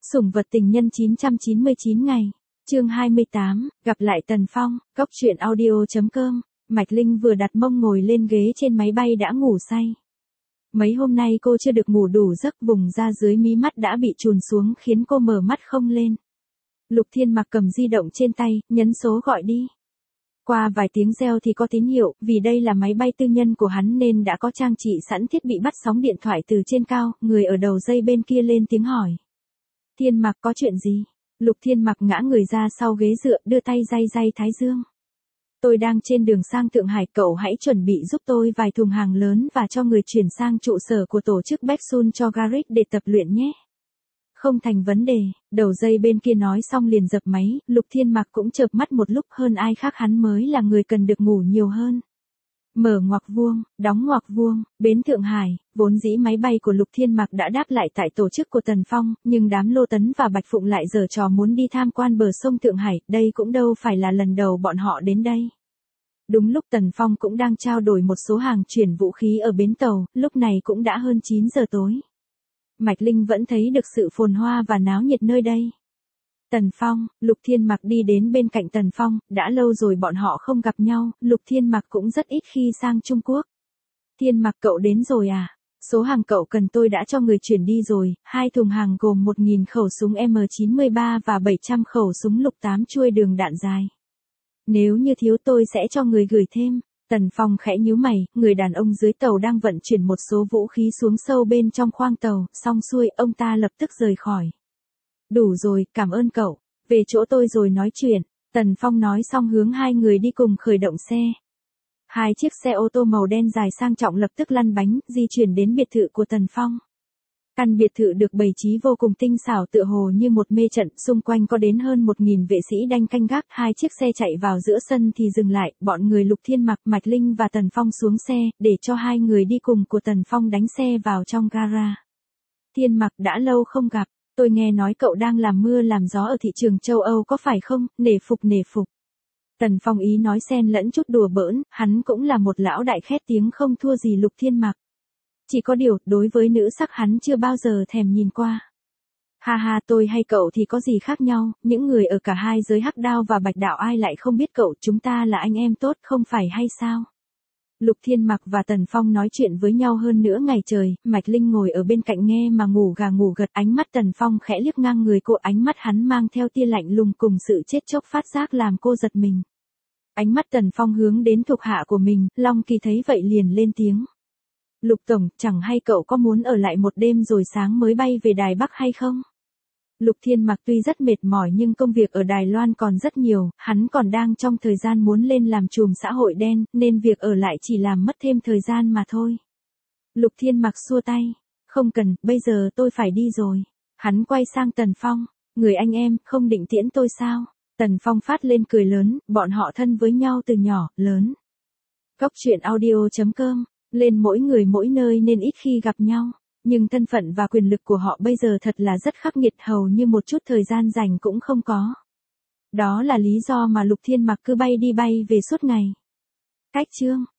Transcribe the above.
Sủng vật tình nhân 999 ngày. Chương 28, gặp lại Tần Phong, Cốc truyện audio.com. Mạch Linh vừa đặt mông ngồi lên ghế trên máy bay đã ngủ say. Mấy hôm nay cô chưa được ngủ đủ giấc, vùng da dưới mí mắt đã bị trùn xuống khiến cô mở mắt không lên. Lục Thiên Mặc cầm di động trên tay, nhấn số gọi đi. Qua vài tiếng reo thì có tín hiệu, vì đây là máy bay tư nhân của hắn nên đã có trang trị sẵn thiết bị bắt sóng điện thoại từ trên cao, người ở đầu dây bên kia lên tiếng hỏi. Thiên Mặc có chuyện gì? Lục Thiên Mặc ngã người ra sau ghế dựa, đưa tay day day thái dương. Tôi đang trên đường sang Thượng Hải, cậu hãy chuẩn bị giúp tôi vài thùng hàng lớn và cho người chuyển sang trụ sở của tổ chức Beksun cho Garrett để tập luyện nhé. Không thành vấn đề, đầu dây bên kia nói xong liền dập máy, Lục Thiên Mặc cũng chợp mắt một lúc, hơn ai khác hắn mới là người cần được ngủ nhiều hơn. Mở ngoặc vuông, đóng ngoặc vuông, bến Thượng Hải, vốn dĩ máy bay của Lục Thiên Mặc đã đáp lại tại tổ chức của Tần Phong, nhưng đám Lô Tấn và Bạch Phụng lại giở trò muốn đi tham quan bờ sông Thượng Hải, đây cũng đâu phải là lần đầu bọn họ đến đây. Đúng lúc Tần Phong cũng đang trao đổi một số hàng chuyển vũ khí ở bến tàu, lúc này cũng đã hơn 9 giờ tối. Mạch Linh vẫn thấy được sự phồn hoa và náo nhiệt nơi đây. Tần Phong, Lục Thiên Mặc đi đến bên cạnh Tần Phong, đã lâu rồi bọn họ không gặp nhau, Lục Thiên Mặc cũng rất ít khi sang Trung Quốc. Thiên Mặc cậu đến rồi à? Số hàng cậu cần tôi đã cho người chuyển đi rồi, 2 thùng hàng gồm 1.000 khẩu súng M93 và 700 khẩu súng lục 8 chuôi đường đạn dài. Nếu như thiếu tôi sẽ cho người gửi thêm. Tần Phong khẽ nhíu mày, người đàn ông dưới tàu đang vận chuyển một số vũ khí xuống sâu bên trong khoang tàu, xong xuôi, ông ta lập tức rời khỏi. Đủ rồi, cảm ơn cậu, về chỗ tôi rồi nói chuyện. Tần Phong nói xong hướng hai người đi cùng khởi động xe. 2 chiếc xe ô tô màu đen dài sang trọng lập tức lăn bánh, di chuyển đến biệt thự của Tần Phong. Căn biệt thự được bày trí vô cùng tinh xảo, tựa hồ như một mê trận, xung quanh có đến hơn 1.000 vệ sĩ đanh canh gác. 2 chiếc xe chạy vào giữa sân thì dừng lại, bọn người Lục Thiên Mặc, Mạch Linh và Tần Phong xuống xe, để cho 2 người đi cùng của Tần Phong đánh xe vào trong gara. Thiên Mặc, đã lâu không gặp, tôi nghe nói cậu đang làm mưa làm gió ở thị trường châu Âu có phải không, nể phục nể phục. Tần Phong ý nói xen lẫn chút đùa bỡn, hắn cũng là một lão đại khét tiếng không thua gì Lục Thiên Mặc. Chỉ có điều, đối với nữ sắc hắn chưa bao giờ thèm nhìn qua. Ha ha, tôi hay cậu thì có gì khác nhau, những người ở cả hai giới Hắc Đao và Bạch Đạo ai lại không biết cậu, chúng ta là anh em tốt không phải hay sao? Lục Thiên Mặc và Tần Phong nói chuyện với nhau hơn nửa ngày trời, Mạch Linh ngồi ở bên cạnh nghe mà ngủ gà ngủ gật, ánh mắt Tần Phong khẽ liếc ngang người cô, ánh mắt hắn mang theo tia lạnh lùng cùng sự chết chóc phát giác làm cô giật mình. Ánh mắt Tần Phong hướng đến thuộc hạ của mình, Long Kỳ thấy vậy liền lên tiếng. Lục Tổng, chẳng hay cậu có muốn ở lại một đêm rồi sáng mới bay về Đài Bắc hay không? Lục Thiên Mặc tuy rất mệt mỏi nhưng công việc ở Đài Loan còn rất nhiều, hắn còn đang trong thời gian muốn lên làm trùm xã hội đen, nên việc ở lại chỉ làm mất thêm thời gian mà thôi. Lục Thiên Mặc xua tay, không cần, bây giờ tôi phải đi rồi. Hắn quay sang Tần Phong, người anh em, không định tiễn tôi sao? Tần Phong phát lên cười lớn, bọn họ thân với nhau từ nhỏ, lớn. Cốc truyện audio.com. Lên mỗi người mỗi nơi nên ít khi gặp nhau, nhưng thân phận và quyền lực của họ bây giờ thật là rất khắc nghiệt, hầu như một chút thời gian rảnh cũng không có. Đó là lý do mà Lục Thiên Mặc cứ bay đi bay về suốt ngày. Cách chương